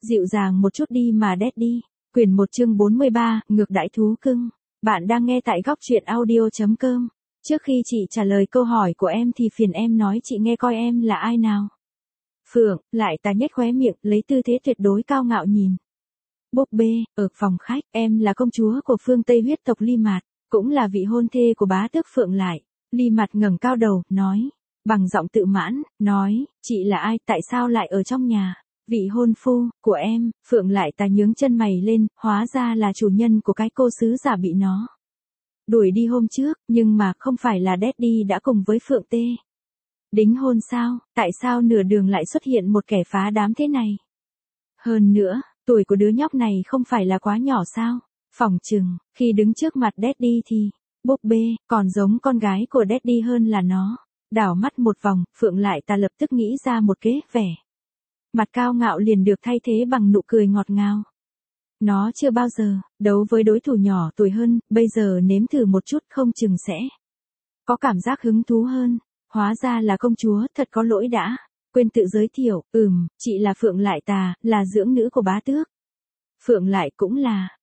Dịu dàng một chút đi mà Daddy. Quyển 1 chương 43, ngược đãi thú cưng. Bạn đang nghe tại góc truyện audio.com. Trước khi chị trả lời câu hỏi của em thì phiền em nói chị nghe coi em là ai nào. Phượng, lại ta nhếch khóe miệng, lấy tư thế tuyệt đối cao ngạo nhìn. Búp bê, ở phòng khách, em là công chúa của phương Tây huyết tộc Ly Mạt, cũng là vị hôn thê của bá tước Phượng lại. Ly Mạt ngẩng cao đầu, nói, bằng giọng tự mãn, nói, chị là ai, tại sao lại ở trong nhà? Vị hôn phu, của em. Phượng lại ta nhướng chân mày lên, hóa ra là chủ nhân của cái cô sứ giả bị nó đuổi đi hôm trước, nhưng mà không phải là Daddy đã cùng với Phượng Tê đính hôn sao, tại sao nửa đường lại xuất hiện một kẻ phá đám thế này? Hơn nữa, tuổi của đứa nhóc này không phải là quá nhỏ sao? Phỏng chừng, khi đứng trước mặt Daddy thì, búp bê, còn giống con gái của Daddy hơn là nó. Đảo mắt một vòng, Phượng lại ta lập tức nghĩ ra một kế vẻ mặt cao ngạo liền được thay thế bằng nụ cười ngọt ngào. Nó chưa bao giờ đấu với đối thủ nhỏ tuổi hơn, bây giờ nếm thử một chút không chừng sẽ có cảm giác hứng thú hơn. Hóa ra là công chúa, thật có lỗi đã quên tự giới thiệu. Chị là Phượng lại tà, là dưỡng nữ của bá tước. Phượng lại cũng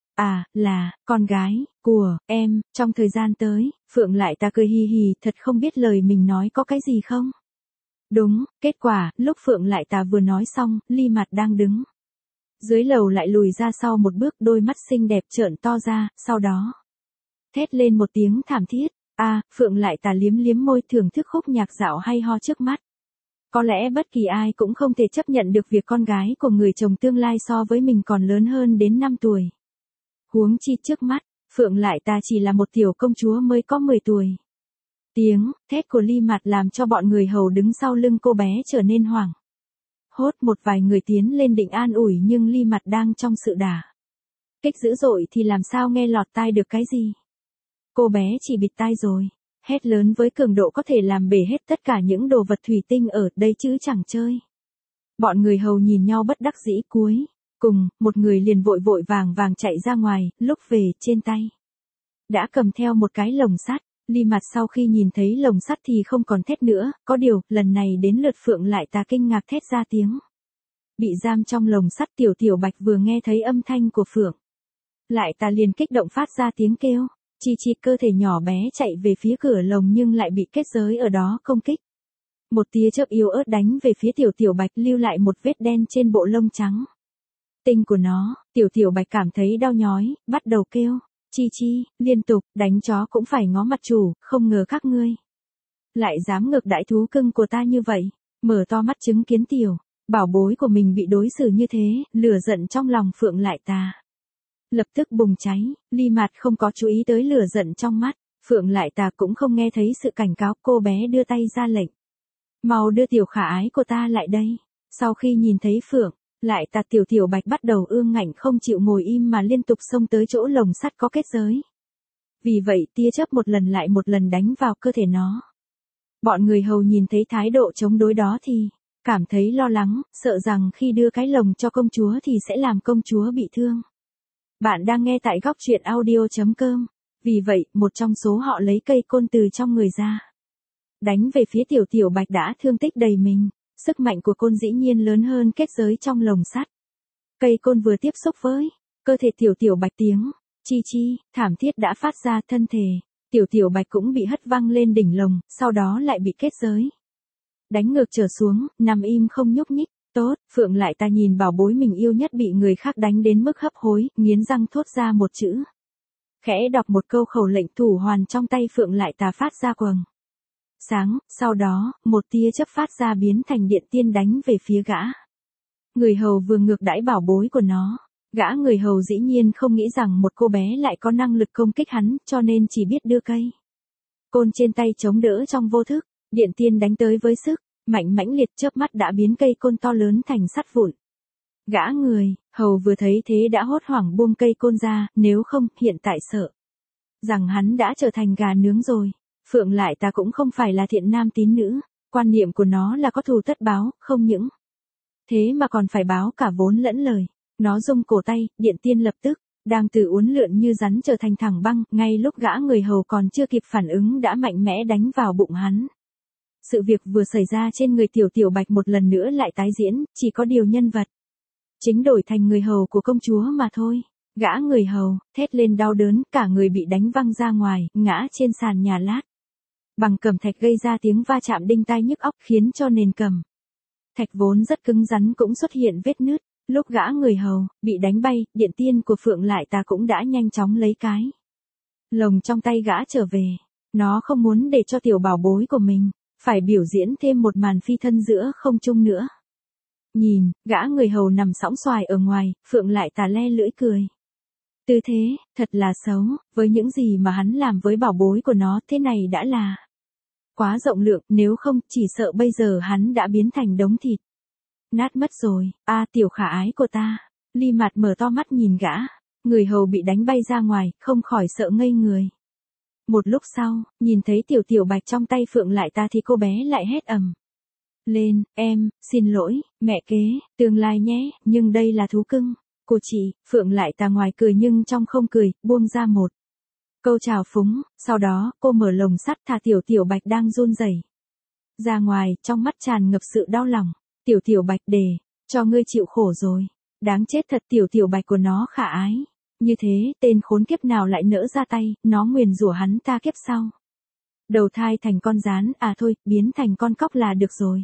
là con gái của em. Trong thời gian tới, Phượng lại ta cười hì hì, thật không biết lời mình nói có cái gì không. Đúng, kết quả, lúc Phượng lại ta vừa nói xong, Ly Mạt đang đứng dưới lầu lại lùi ra sau một bước, đôi mắt xinh đẹp trợn to ra, sau đó thét lên một tiếng thảm thiết. Phượng lại ta liếm liếm môi thưởng thức khúc nhạc dạo hay ho trước mắt. Có lẽ bất kỳ ai cũng không thể chấp nhận được việc con gái của người chồng tương lai so với mình còn lớn hơn đến 5 tuổi. Huống chi trước mắt, Phượng lại ta chỉ là một tiểu công chúa mới có 10 tuổi. Tiếng thét của Ly Mạt làm cho bọn người hầu đứng sau lưng cô bé trở nên hoảng hốt. Một vài người tiến lên định an ủi nhưng Ly Mạt đang trong sự đả kích dữ dội thì làm sao nghe lọt tai được cái gì. Cô bé chỉ bịt tai rồi hét lớn với cường độ có thể làm bể hết tất cả những đồ vật thủy tinh ở đây chứ chẳng chơi. Bọn người hầu nhìn nhau bất đắc dĩ, cuối cùng, một người liền vội vội vàng vàng chạy ra ngoài, lúc về, trên tay đã cầm theo một cái lồng sắt. Ly Mạt sau khi nhìn thấy lồng sắt thì không còn thét nữa, có điều, lần này đến lượt Phượng lại ta kinh ngạc thét ra tiếng. Bị giam trong lồng sắt, Tiểu Bạch vừa nghe thấy âm thanh của Phượng lại ta liền kích động phát ra tiếng kêu. Chi cơ thể nhỏ bé chạy về phía cửa lồng nhưng lại bị kết giới ở đó công kích. Một tia chớp yếu ớt đánh về phía Tiểu Bạch, lưu lại một vết đen trên bộ lông trắng tinh của nó. Tiểu Bạch cảm thấy đau nhói, bắt đầu kêu. Chi, liên tục, đánh chó cũng phải ngó mặt chủ, không ngờ các ngươi lại dám ngược đãi thú cưng của ta như vậy. Mở to mắt chứng kiến tiểu bảo bối của mình bị đối xử như thế, lửa giận trong lòng Phượng lại ta lập tức bùng cháy. Ly Mạt không có chú ý tới lửa giận trong mắt Phượng lại ta, cũng không nghe thấy sự cảnh cáo. Cô bé đưa tay ra lệnh, mau đưa tiểu khả ái của ta lại đây. Sau khi nhìn thấy Phượng lại ta, Tiểu Bạch bắt đầu ương ngạnh không chịu ngồi im mà liên tục xông tới chỗ lồng sắt có kết giới. Vì vậy tia chớp một lần lại một lần đánh vào cơ thể nó. Bọn người hầu nhìn thấy thái độ chống đối đó thì cảm thấy lo lắng, sợ rằng khi đưa cái lồng cho công chúa thì sẽ làm công chúa bị thương. Bạn đang nghe tại góc truyện audio.com. Vì vậy, một trong số họ lấy cây côn từ trong người ra, đánh về phía Tiểu Bạch đã thương tích đầy mình. Sức mạnh của côn dĩ nhiên lớn hơn kết giới trong lồng sắt. Cây côn vừa tiếp xúc với cơ thể Tiểu Bạch, tiếng chi thảm thiết đã phát ra. Thân thể Tiểu Bạch cũng bị hất văng lên đỉnh lồng, sau đó lại bị kết giới đánh ngược trở xuống, nằm im không nhúc nhích. Tốt, Phượng lại ta nhìn bảo bối mình yêu nhất bị người khác đánh đến mức hấp hối, nghiến răng thốt ra một chữ. Khẽ đọc một câu khẩu lệnh, thủ hoàn trong tay Phượng lại ta phát ra quầng sáng, sau đó, một tia chớp phát ra biến thành điện tiên đánh về phía gã người hầu vừa ngược đãi bảo bối của nó. Gã người hầu dĩ nhiên không nghĩ rằng một cô bé lại có năng lực công kích hắn, cho nên chỉ biết đưa cây côn trên tay chống đỡ trong vô thức. Điện tiên đánh tới với sức mạnh mãnh liệt, chớp mắt đã biến cây côn to lớn thành sắt vụn. Gã người hầu vừa thấy thế đã hốt hoảng buông cây côn ra, nếu không, hiện tại sợ rằng hắn đã trở thành gà nướng rồi. Phượng lại ta cũng không phải là thiện nam tín nữ, quan niệm của nó là có thù tất báo, không những thế mà còn phải báo cả vốn lẫn lời. Nó rung cổ tay, điện tiên lập tức đang từ uốn lượn như rắn trở thành thẳng băng, ngay lúc gã người hầu còn chưa kịp phản ứng đã mạnh mẽ đánh vào bụng hắn. Sự việc vừa xảy ra trên người Tiểu Bạch một lần nữa lại tái diễn, chỉ có điều nhân vật chính đổi thành người hầu của công chúa mà thôi. Gã người hầu, thét lên đau đớn, cả người bị đánh văng ra ngoài, ngã trên sàn nhà lát. Bằng cẩm thạch gây ra tiếng va chạm đinh tai nhức óc khiến cho nền cẩm thạch vốn rất cứng rắn cũng xuất hiện vết nứt. Lúc gã người hầu bị đánh bay, điện tiên của Phượng Lại Tà cũng đã nhanh chóng lấy cái lồng trong tay gã trở về. Nó không muốn để cho tiểu bảo bối của mình phải biểu diễn thêm một màn phi thân giữa không trung nữa. Nhìn, gã người hầu nằm sõng xoài ở ngoài, Phượng Lại Tà le lưỡi cười. Tư thế, thật là xấu, với những gì mà hắn làm với bảo bối của nó thế này đã là quá rộng lượng, nếu không, chỉ sợ bây giờ hắn đã biến thành đống thịt nát mất rồi. Tiểu khả ái của ta. Ly Mạt mở to mắt nhìn gã, người hầu bị đánh bay ra ngoài, không khỏi sợ ngây người. Một lúc sau, nhìn thấy tiểu bạch trong tay Phượng Lại Tà thì cô bé lại hét ầm lên, em, xin lỗi, mẹ kế, tương lai nhé, nhưng đây là thú cưng của chị. Phượng Lại Tà ngoài cười nhưng trong không cười, buông ra một câu chào phúng, sau đó, cô mở lồng sắt thả tiểu bạch đang run rẩy ra ngoài, trong mắt tràn ngập sự đau lòng. Tiểu bạch, để cho ngươi chịu khổ rồi. Đáng chết thật, tiểu bạch của nó khả ái. Như thế, tên khốn kiếp nào lại nỡ ra tay, nó nguyền rủa hắn ta kiếp sau. Đầu thai thành con gián, thôi, biến thành con cóc là được rồi.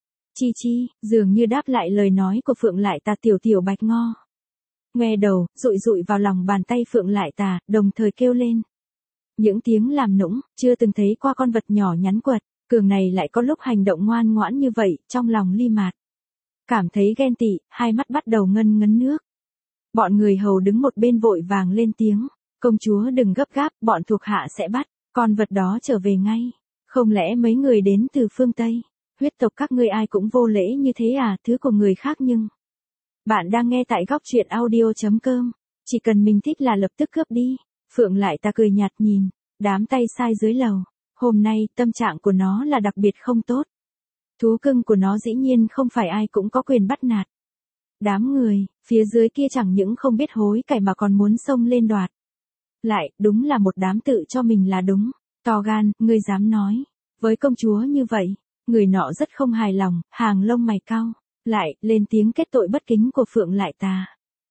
Chi, dường như đáp lại lời nói của Phượng Lại Tà, tiểu bạch ngo ngoe đầu, dụi vào lòng bàn tay Phượng Lại Tà, đồng thời kêu lên những tiếng làm nũng, chưa từng thấy qua con vật nhỏ nhắn quật cường này lại có lúc hành động ngoan ngoãn như vậy. Trong lòng Ly Mạt cảm thấy ghen tị, hai mắt bắt đầu ngấn nước. Bọn người hầu đứng một bên vội vàng lên tiếng, công chúa đừng gấp gáp, bọn thuộc hạ sẽ bắt con vật đó trở về ngay. Không lẽ mấy người đến từ phương Tây, huyết tộc các ngươi ai cũng vô lễ như thế thứ của người khác nhưng. Bạn đang nghe tại góc truyện audio.com, chỉ cần mình thích là lập tức cướp đi. Phượng Lại Tà cười nhạt nhìn đám tay sai dưới lầu. Hôm nay, tâm trạng của nó là đặc biệt không tốt. Thú cưng của nó dĩ nhiên không phải ai cũng có quyền bắt nạt. Đám người, phía dưới kia chẳng những không biết hối cải mà còn muốn xông lên đoạt lại, đúng là một đám tự cho mình là đúng. To gan, ngươi dám nói với công chúa như vậy. Người nọ rất không hài lòng, hàng lông mày cau lại, lên tiếng kết tội bất kính của Phượng Lại Tà.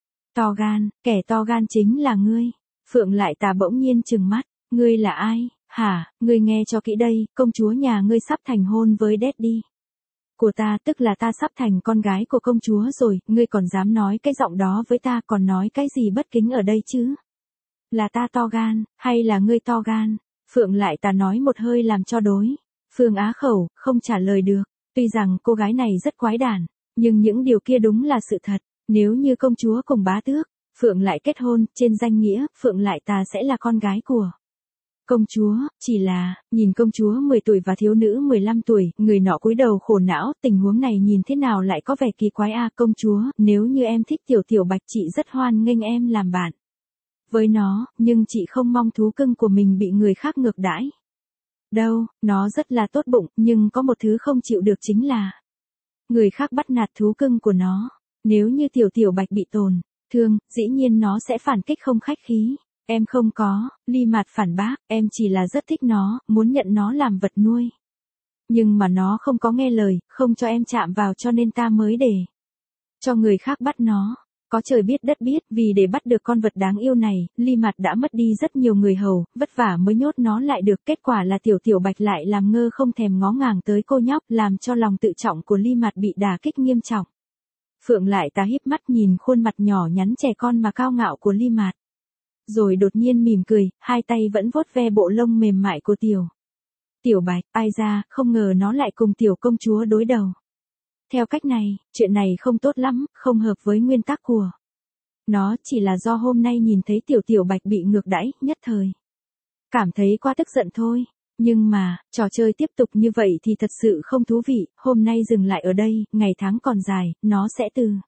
To gan, kẻ to gan chính là ngươi. Phượng Lại Tà bỗng nhiên trừng mắt, ngươi là ai? Hả, ngươi nghe cho kỹ đây, công chúa nhà ngươi sắp thành hôn với Daddy của ta, tức là ta sắp thành con gái của công chúa rồi, ngươi còn dám nói cái giọng đó với ta, còn nói cái gì bất kính ở đây chứ? Là ta to gan, hay là ngươi to gan? Phượng Lại Tà nói một hơi làm cho đối phương á khẩu, không trả lời được. Tuy rằng cô gái này rất quái đản, nhưng những điều kia đúng là sự thật. Nếu như công chúa cùng bá tước Phượng Lại kết hôn, trên danh nghĩa, Phượng Lại Tà sẽ là con gái của công chúa. Chỉ là, nhìn công chúa 10 tuổi và thiếu nữ 15 tuổi, người nọ cúi đầu khổ não, tình huống này nhìn thế nào lại có vẻ kỳ quái công chúa, nếu như em thích tiểu bạch chị rất hoan nghênh em làm bạn với nó, nhưng chị không mong thú cưng của mình bị người khác ngược đãi. Đâu, nó rất là tốt bụng, nhưng có một thứ không chịu được chính là người khác bắt nạt thú cưng của nó. Nếu như tiểu bạch bị tổn thương, dĩ nhiên nó sẽ phản kích không khách khí. Em không có, Ly Mạt phản bác, em chỉ là rất thích nó, muốn nhận nó làm vật nuôi. Nhưng mà nó không có nghe lời, không cho em chạm vào cho nên ta mới để cho người khác bắt nó. Có trời biết đất biết, vì để bắt được con vật đáng yêu này, Ly Mạt đã mất đi rất nhiều người hầu, vất vả mới nhốt nó lại được. Kết quả là tiểu bạch lại làm ngơ không thèm ngó ngàng tới cô nhóc, làm cho lòng tự trọng của Ly Mạt bị đả kích nghiêm trọng. Phượng Lại Tà híp mắt nhìn khuôn mặt nhỏ nhắn trẻ con mà cao ngạo của Ly Mạt. Rồi đột nhiên mỉm cười, hai tay vẫn vuốt ve bộ lông mềm mại của tiểu bạch. Ai ra, không ngờ nó lại cùng tiểu công chúa đối đầu. Theo cách này, chuyện này không tốt lắm, không hợp với nguyên tắc của nó, chỉ là do hôm nay nhìn thấy tiểu bạch bị ngược đãi, nhất thời cảm thấy quá tức giận thôi. Nhưng mà, trò chơi tiếp tục như vậy thì thật sự không thú vị. Hôm nay dừng lại ở đây, ngày tháng còn dài, nó sẽ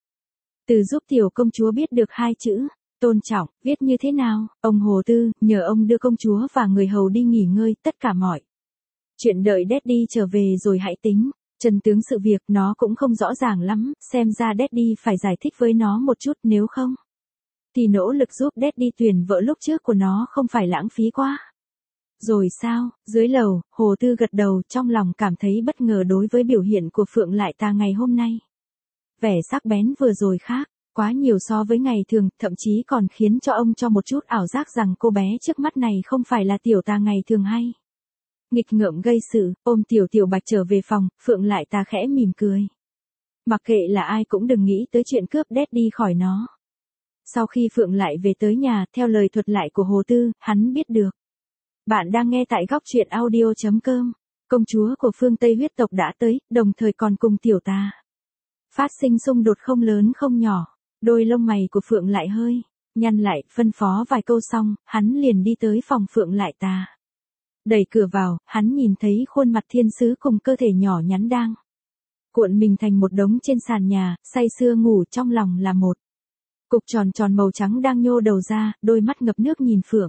từ giúp tiểu công chúa biết được hai chữ tôn trọng, viết như thế nào. Ông Hồ Tư, nhờ ông đưa công chúa và người hầu đi nghỉ ngơi, tất cả mọi chuyện đợi Daddy trở về rồi hãy tính. Chân tướng sự việc nó cũng không rõ ràng lắm, xem ra Daddy phải giải thích với nó một chút, nếu không thì nỗ lực giúp Daddy tuyển vợ lúc trước của nó không phải lãng phí quá. Rồi sao? Dưới lầu, Hồ Tư gật đầu, trong lòng cảm thấy bất ngờ đối với biểu hiện của Phượng Lại Tà ngày hôm nay. Vẻ sắc bén vừa rồi khác quá nhiều so với ngày thường, thậm chí còn khiến cho ông cho một chút ảo giác rằng cô bé trước mắt này không phải là tiểu tà ngày thường hay. Nghịch ngợm gây sự, ôm tiểu tiểu bạch trở về phòng, Phượng lại tà khẽ mỉm cười. Mặc kệ là ai cũng đừng nghĩ tới chuyện cướp Daddy khỏi nó. Sau khi Phượng lại về tới nhà, theo lời thuật lại của Hồ Tư, hắn biết được. Bạn đang nghe tại góc truyện audio.com. Công chúa của phương Tây huyết tộc đã tới, đồng thời còn cùng tiểu tà. Phát sinh xung đột không lớn không nhỏ, đôi lông mày của Phượng lại hơi nhăn lại, phân phó vài câu xong, hắn liền đi tới phòng Phượng lại tà. Đẩy cửa vào, hắn nhìn thấy khuôn mặt thiên sứ cùng cơ thể nhỏ nhắn đang cuộn mình thành một đống trên sàn nhà, say sưa ngủ, trong lòng là một cục tròn tròn màu trắng đang nhô đầu ra, đôi mắt ngập nước nhìn Phượng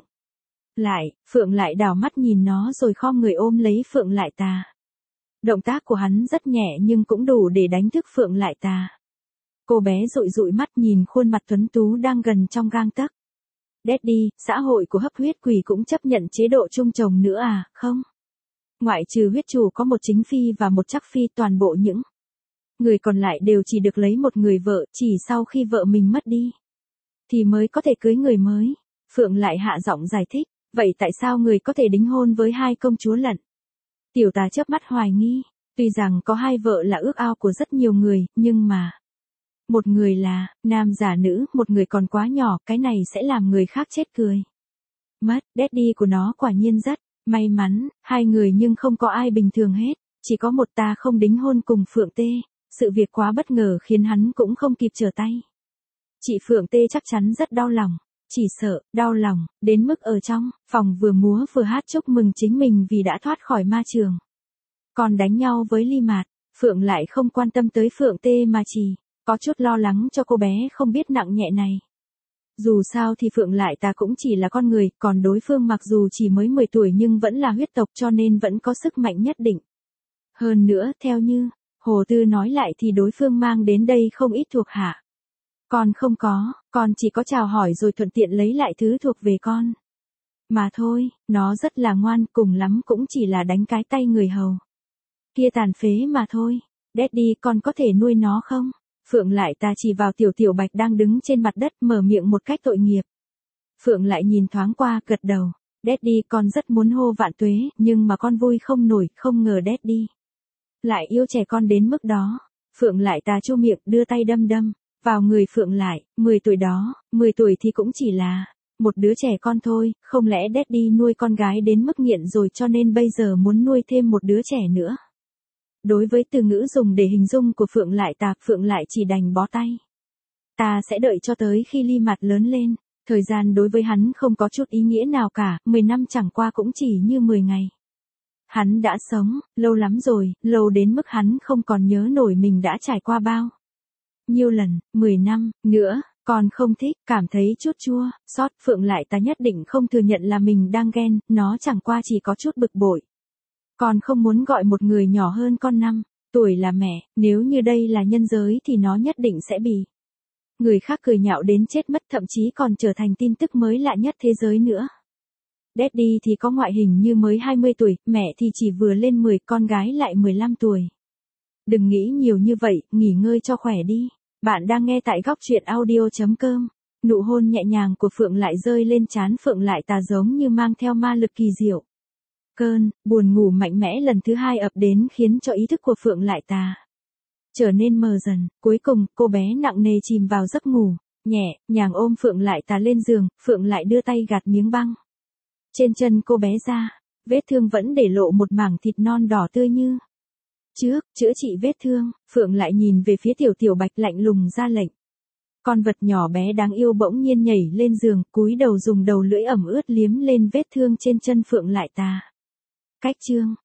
lại đảo mắt nhìn nó rồi khom người ôm lấy Phượng lại tà. Động tác của hắn rất nhẹ nhưng cũng đủ để đánh thức Phượng lại tà. Cô bé dụi dụi mắt nhìn khuôn mặt tuấn tú đang gần trong gang tấc. Daddy, xã hội của hấp huyết quỷ cũng chấp nhận chế độ chung chồng nữa à, không? Ngoại trừ huyết chủ có một chính phi và một trắc phi, toàn bộ những người còn lại đều chỉ được lấy một người vợ, chỉ sau khi vợ mình mất đi thì mới có thể cưới người mới. Phượng lại hạ giọng giải thích, vậy tại sao người có thể đính hôn với hai công chúa lận? Tiểu tà chớp mắt hoài nghi, tuy rằng có hai vợ là ước ao của rất nhiều người, nhưng mà một người là nam giả nữ, một người còn quá nhỏ, cái này sẽ làm người khác chết cười. Mất, Daddy của nó quả nhiên rất may mắn, hai người nhưng không có ai bình thường hết, chỉ có một ta không đính hôn cùng Phượng Tê. Sự việc quá bất ngờ khiến hắn cũng không kịp trở tay. Chị Phượng Tê chắc chắn rất đau lòng, chỉ sợ, đau lòng, đến mức ở trong phòng vừa múa vừa hát chúc mừng chính mình vì đã thoát khỏi ma trường. Còn đánh nhau với Ly Mạt, Phượng lại không quan tâm tới Phượng Tê mà chỉ có chút lo lắng cho cô bé không biết nặng nhẹ này. Dù sao thì Phượng lại ta cũng chỉ là con người, còn đối phương mặc dù chỉ mới 10 tuổi nhưng vẫn là huyết tộc cho nên vẫn có sức mạnh nhất định. Hơn nữa, theo như Hồ Tư nói lại thì đối phương mang đến đây không ít thuộc hạ. Con không có, con chỉ có chào hỏi rồi thuận tiện lấy lại thứ thuộc về con. Mà thôi, nó rất là ngoan, cùng lắm cũng chỉ là đánh cái tay người hầu kia tàn phế mà thôi. Daddy, con có thể nuôi nó không? Phượng lại ta chỉ vào tiểu tiểu bạch đang đứng trên mặt đất, mở miệng một cách tội nghiệp. Phượng lại nhìn thoáng qua, gật đầu. Daddy, con rất muốn hô vạn tuế, nhưng mà con vui không nổi, không ngờ Daddy lại yêu trẻ con đến mức đó. Phượng lại ta chu miệng, đưa tay đâm vào người Phượng lại. 10 tuổi đó, 10 tuổi thì cũng chỉ là một đứa trẻ con thôi, không lẽ Daddy nuôi con gái đến mức nghiện rồi cho nên bây giờ muốn nuôi thêm một đứa trẻ nữa? Đối với từ ngữ dùng để hình dung của Phượng lại chỉ đành bó tay. Ta sẽ đợi cho tới khi Ly Mạt lớn lên. Thời gian đối với hắn không có chút ý nghĩa nào cả, 10 năm chẳng qua cũng chỉ như 10 ngày. Hắn đã sống lâu lắm rồi, lâu đến mức hắn không còn nhớ nổi mình đã trải qua bao nhiêu lần. 10 năm nữa, còn không thích, cảm thấy chút chua xót. Phượng lại ta nhất định không thừa nhận là mình đang ghen, nó chẳng qua chỉ có chút bực bội. Con không muốn gọi một người nhỏ hơn con 5 tuổi là mẹ, nếu như đây là nhân giới thì nó nhất định sẽ bị người khác cười nhạo đến chết mất, thậm chí còn trở thành tin tức mới lạ nhất thế giới nữa. Daddy thì có ngoại hình như mới 20 tuổi, mẹ thì chỉ vừa lên 10, con gái lại 15 tuổi. Đừng nghĩ nhiều như vậy, nghỉ ngơi cho khỏe đi. Bạn đang nghe tại góc truyện audio.com. Nụ hôn nhẹ nhàng của Phượng lại rơi lên trán Phượng lại ta giống như mang theo ma lực kỳ diệu. Cơn buồn ngủ mạnh mẽ lần thứ hai ập đến khiến cho ý thức của Phượng lại ta trở nên mờ dần. Cuối cùng, cô bé nặng nề chìm vào giấc ngủ. Nhẹ nhàng ôm Phượng lại ta lên giường, Phượng lại đưa tay gạt miếng băng trên chân cô bé ra. Vết thương vẫn để lộ một mảng thịt non đỏ tươi như trước. Chữa trị vết thương, Phượng lại nhìn về phía tiểu tiểu bạch, lạnh lùng ra lệnh. Con vật nhỏ bé đáng yêu bỗng nhiên nhảy lên giường, cúi đầu dùng đầu lưỡi ẩm ướt liếm lên vết thương trên chân Phượng lại ta. Cách chương